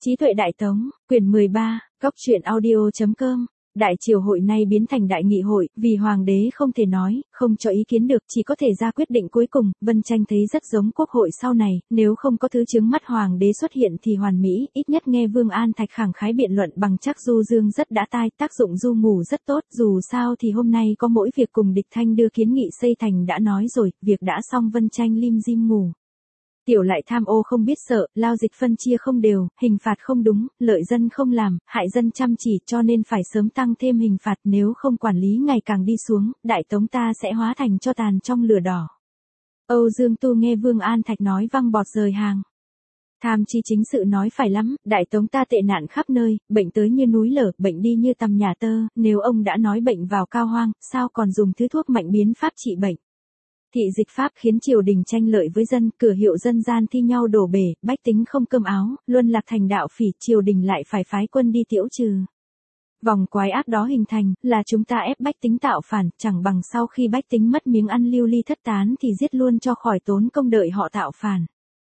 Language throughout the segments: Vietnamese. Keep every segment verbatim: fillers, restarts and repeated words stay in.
Trí tuệ Đại Tống, quyển mười ba, góc truyện audio chấm com. Đại triều hội nay biến thành đại nghị hội, vì hoàng đế không thể nói, không cho ý kiến được, chỉ có thể ra quyết định cuối cùng. Vân Tranh thấy rất giống quốc hội sau này, nếu không có thứ chướng mắt hoàng đế xuất hiện thì hoàn mỹ, ít nhất nghe Vương An Thạch khẳng khái biện luận bằng chắc du dương rất đã tai, tác dụng du ngủ rất tốt, dù sao thì hôm nay có mỗi việc cùng Địch Thanh đưa kiến nghị xây thành đã nói rồi, việc đã xong. Vân Tranh lim dim ngủ. Tiểu lại tham ô không biết sợ, lao dịch phân chia không đều, hình phạt không đúng, lợi dân không làm, hại dân chăm chỉ, cho nên phải sớm tăng thêm hình phạt, nếu không quản lý ngày càng đi xuống, Đại Tống ta sẽ hóa thành cho tàn trong lửa đỏ. Âu Dương Tu nghe Vương An Thạch nói văng bọt rời hàng. Tham chi chính sự nói phải lắm, Đại Tống ta tệ nạn khắp nơi, bệnh tới như núi lở, bệnh đi như tầm nhà tơ, nếu ông đã nói bệnh vào cao hoang, sao còn dùng thứ thuốc mạnh biến pháp trị bệnh. Thị dịch pháp khiến triều đình tranh lợi với dân, cửa hiệu dân gian thi nhau đổ bể, bách tính không cơm áo, luân lạc thành đạo phỉ, triều đình lại phải phái quân đi tiễu trừ. Vòng quái ác đó hình thành, là chúng ta ép bách tính tạo phản, chẳng bằng sau khi bách tính mất miếng ăn lưu ly thất tán thì giết luôn cho khỏi tốn công đợi họ tạo phản.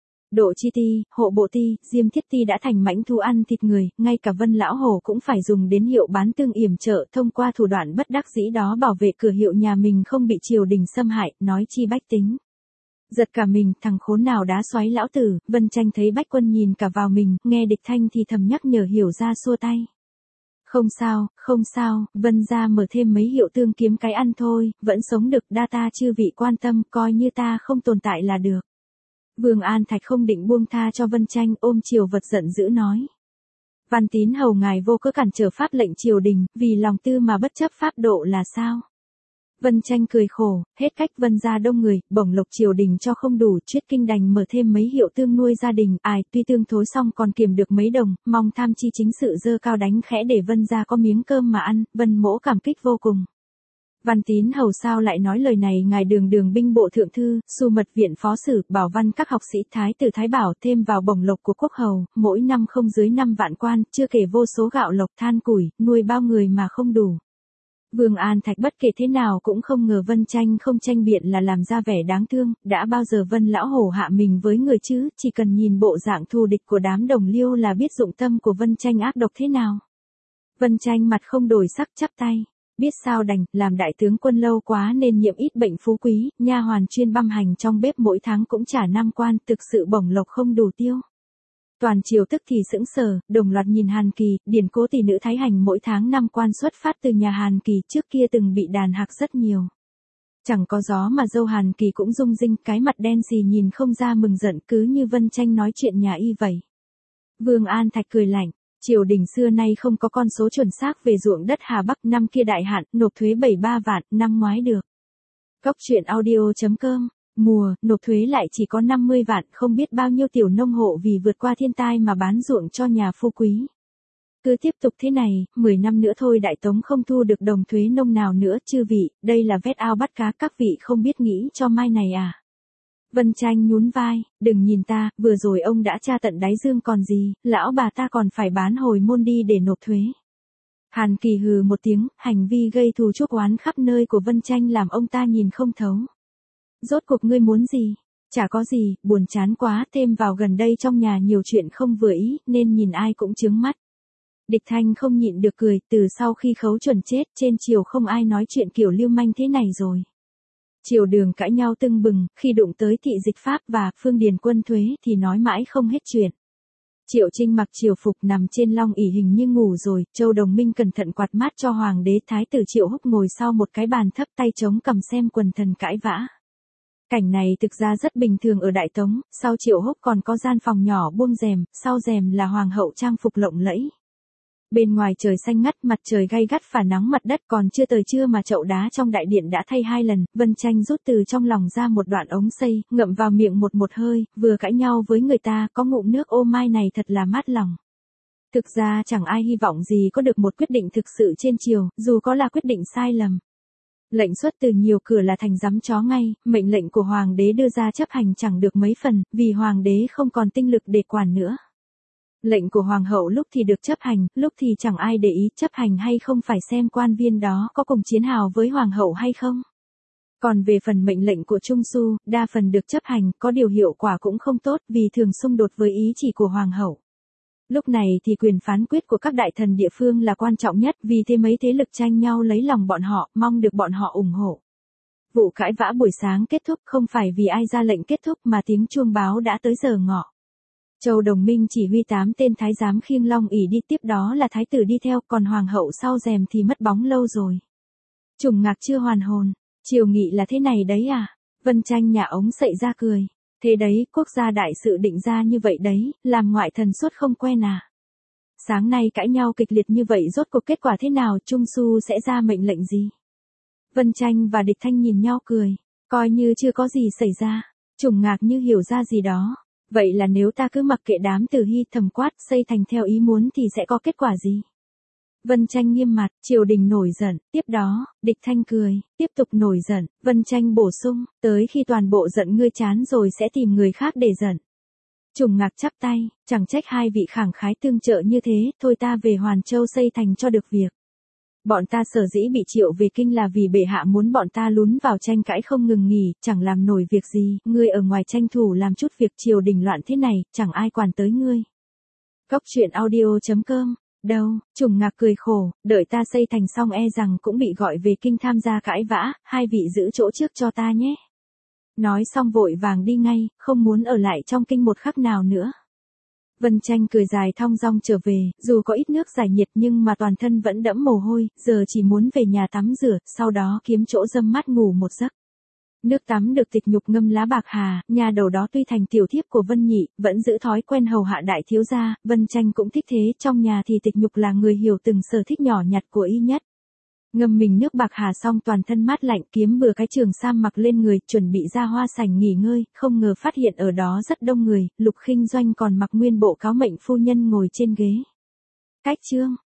Độ Chi Ti, Hộ Bộ Ti, Diêm Thiết Ti đã thành mãnh thú ăn thịt người, ngay cả Vân Lão Hổ cũng phải dùng đến hiệu bán tương yểm trợ, thông qua thủ đoạn bất đắc dĩ đó bảo vệ cửa hiệu nhà mình không bị triều đình xâm hại, nói chi bách tính. Giật cả mình, thằng khốn nào đá xoáy lão tử. Vân Tranh thấy bách quân nhìn cả vào mình, nghe Địch Thanh thì thầm nhắc nhở hiểu ra xua tay. Không sao, không sao, Vân gia mở thêm mấy hiệu tương kiếm cái ăn thôi, vẫn sống được, đa ta chư vị quan tâm, coi như ta không tồn tại là được. Vương An Thạch không định buông tha cho Vân Tranh, ôm triều vật giận dữ nói. Văn Tín hầu ngài vô cớ cản trở pháp lệnh triều đình, vì lòng tư mà bất chấp pháp độ là sao? Vân Tranh cười khổ, hết cách. Vân gia đông người, bổng lộc triều đình cho không đủ, Triết Kinh đành mở thêm mấy hiệu tương nuôi gia đình, ai, tuy tương thối xong còn kiềm được mấy đồng, mong tham chi chính sự dơ cao đánh khẽ để Vân gia có miếng cơm mà ăn. Vân mỗ cảm kích vô cùng. Văn Tín hầu sao lại nói lời này? Ngài đường đường binh bộ thượng thư, Su mật viện phó sử, bảo văn các học sĩ thái tử thái bảo, thêm vào bổng lộc của quốc hầu, mỗi năm không dưới năm vạn quan, chưa kể vô số gạo lộc than củi, nuôi bao người mà không đủ. Vương An Thạch bất kể thế nào cũng không ngờ Vân Tranh không tranh biện là làm ra vẻ đáng thương, đã bao giờ Vân lão hổ hạ mình với người chứ, chỉ cần nhìn bộ dạng thù địch của đám đồng liêu là biết dụng tâm của Vân Tranh ác độc thế nào. Vân Tranh mặt không đổi sắc chắp tay. Biết sao đành, làm đại tướng quân lâu quá nên nhiễm ít bệnh phú quý, nha hoàn chuyên băm hành trong bếp mỗi tháng cũng trả năm quan, thực sự bổng lộc không đủ tiêu. Toàn triều tức thì sững sờ, đồng loạt nhìn Hàn Kỳ, điển cố tỷ nữ thái hành mỗi tháng năm quan xuất phát từ nhà Hàn Kỳ, trước kia từng bị đàn hạc rất nhiều. Chẳng có gió mà dâu Hàn Kỳ cũng rung rinh, cái mặt đen gì nhìn không ra mừng giận, cứ như Vân Tranh nói chuyện nhà y vậy. Vương An Thạch cười lạnh. Triều đình xưa nay không có con số chuẩn xác về ruộng đất Hà Bắc, năm kia đại hạn, nộp thuế bảy mươi ba vạn, năm ngoái được. Góc truyện audio chấm com, mùa, nộp thuế lại chỉ có năm mươi vạn, không biết bao nhiêu tiểu nông hộ vì vượt qua thiên tai mà bán ruộng cho nhà phú quý. Cứ tiếp tục thế này, mười năm nữa thôi Đại Tống không thu được đồng thuế nông nào nữa, chư vị, đây là vét ao bắt cá, các vị không biết nghĩ cho mai này à. Vân Tranh nhún vai, đừng nhìn ta, vừa rồi ông đã tra tận đáy dương còn gì, lão bà ta còn phải bán hồi môn đi để nộp thuế. Hàn Kỳ hừ một tiếng, hành vi gây thù chuốc oán khắp nơi của Vân Tranh làm ông ta nhìn không thấu. Rốt cuộc ngươi muốn gì? Chả có gì, buồn chán quá, thêm vào gần đây trong nhà nhiều chuyện không vừa ý, nên nhìn ai cũng chướng mắt. Địch Thanh không nhịn được cười, từ sau khi Khấu Chuẩn chết, trên triều không ai nói chuyện kiểu lưu manh thế này rồi. Triều đường cãi nhau tưng bừng, khi đụng tới thị dịch pháp và phương điền quân thuế thì nói mãi không hết chuyện. Triệu Trinh mặc triều phục nằm trên long ỷ hình như ngủ rồi, Châu Đồng Minh cẩn thận quạt mát cho hoàng đế. Thái tử Triệu Húc ngồi sau một cái bàn thấp tay trống cầm xem quần thần cãi vã. Cảnh này thực ra rất bình thường ở Đại Tống, sau Triệu Húc còn có gian phòng nhỏ buông rèm, sau rèm là hoàng hậu trang phục lộng lẫy. Bên ngoài trời xanh ngắt, mặt trời gay gắt phả nắng mặt đất, còn chưa tới trưa mà chậu đá trong đại điện đã thay hai lần. Vân Tranh rút từ trong lòng ra một đoạn ống xây, ngậm vào miệng một một hơi, vừa cãi nhau với người ta, có ngụm nước ô mai này thật là mát lòng. Thực ra chẳng ai hy vọng gì có được một quyết định thực sự trên triều, dù có là quyết định sai lầm. Lệnh xuất từ nhiều cửa là thành giấm chó ngay, mệnh lệnh của hoàng đế đưa ra chấp hành chẳng được mấy phần, vì hoàng đế không còn tinh lực để quản nữa. Lệnh của hoàng hậu lúc thì được chấp hành, lúc thì chẳng ai để ý, chấp hành hay không phải xem quan viên đó có cùng chiến hào với hoàng hậu hay không. Còn về phần mệnh lệnh của Trung Su, đa phần được chấp hành, có điều hiệu quả cũng không tốt vì thường xung đột với ý chỉ của hoàng hậu. Lúc này thì quyền phán quyết của các đại thần địa phương là quan trọng nhất, vì thế mấy thế lực tranh nhau lấy lòng bọn họ, mong được bọn họ ủng hộ. Vụ cãi vã buổi sáng kết thúc không phải vì ai ra lệnh kết thúc mà tiếng chuông báo đã tới giờ ngọ. Châu Đồng Minh chỉ huy tám tên thái giám khiêng long ỷ đi, tiếp đó là thái tử đi theo, còn hoàng hậu sau rèm thì mất bóng lâu rồi. Trùng Ngạc chưa hoàn hồn, Triều Nghị là thế này đấy à? Vân Tranh nhà ống sậy ra cười. Thế đấy, quốc gia đại sự định ra như vậy đấy, làm ngoại thần suốt không quen à? Sáng nay cãi nhau kịch liệt như vậy rốt cuộc kết quả thế nào, Trung Su sẽ ra mệnh lệnh gì? Vân Tranh và Địch Thanh nhìn nhau cười, coi như chưa có gì xảy ra. Trùng Ngạc như hiểu ra gì đó. Vậy là nếu ta cứ mặc kệ đám Tử Hy thầm quát xây thành theo ý muốn thì sẽ có kết quả gì? Vân Tranh nghiêm mặt, triều đình nổi giận, tiếp đó, Địch Thanh cười, tiếp tục nổi giận, Vân Tranh bổ sung, tới khi toàn bộ giận ngươi chán rồi sẽ tìm người khác để giận. Trùng Ngạc chắp tay, chẳng trách hai vị khẳng khái tương trợ như thế, thôi ta về Hoàn Châu xây thành cho được việc. Bọn ta sở dĩ bị triệu về kinh là vì bệ hạ muốn bọn ta lún vào tranh cãi không ngừng nghỉ, chẳng làm nổi việc gì, ngươi ở ngoài tranh thủ làm chút việc triều đình loạn thế này, chẳng ai quản tới ngươi. Cốc truyện audio chấm com. Đâu, Trùng Ngạc cười khổ, đợi ta xây thành xong e rằng cũng bị gọi về kinh tham gia cãi vã, hai vị giữ chỗ trước cho ta nhé. Nói xong vội vàng đi ngay, không muốn ở lại trong kinh một khắc nào nữa. Vân Tranh cười dài thong dong trở về, dù có ít nước giải nhiệt nhưng mà toàn thân vẫn đẫm mồ hôi, giờ chỉ muốn về nhà tắm rửa, sau đó kiếm chỗ râm mát ngủ một giấc. Nước tắm được Tịch Nhục ngâm lá bạc hà, nhà đầu đó tuy thành tiểu thiếp của Vân Nhị, vẫn giữ thói quen hầu hạ đại thiếu gia, Vân Tranh cũng thích thế, trong nhà thì Tịch Nhục là người hiểu từng sở thích nhỏ nhặt của y nhất. Ngâm mình nước bạc hà xong toàn thân mát lạnh, kiếm bừa cái trường sam mặc lên người, chuẩn bị ra hoa sảnh nghỉ ngơi, không ngờ phát hiện ở đó rất đông người, Lục Khinh Doanh còn mặc nguyên bộ cáo mệnh phu nhân ngồi trên ghế. Cách chương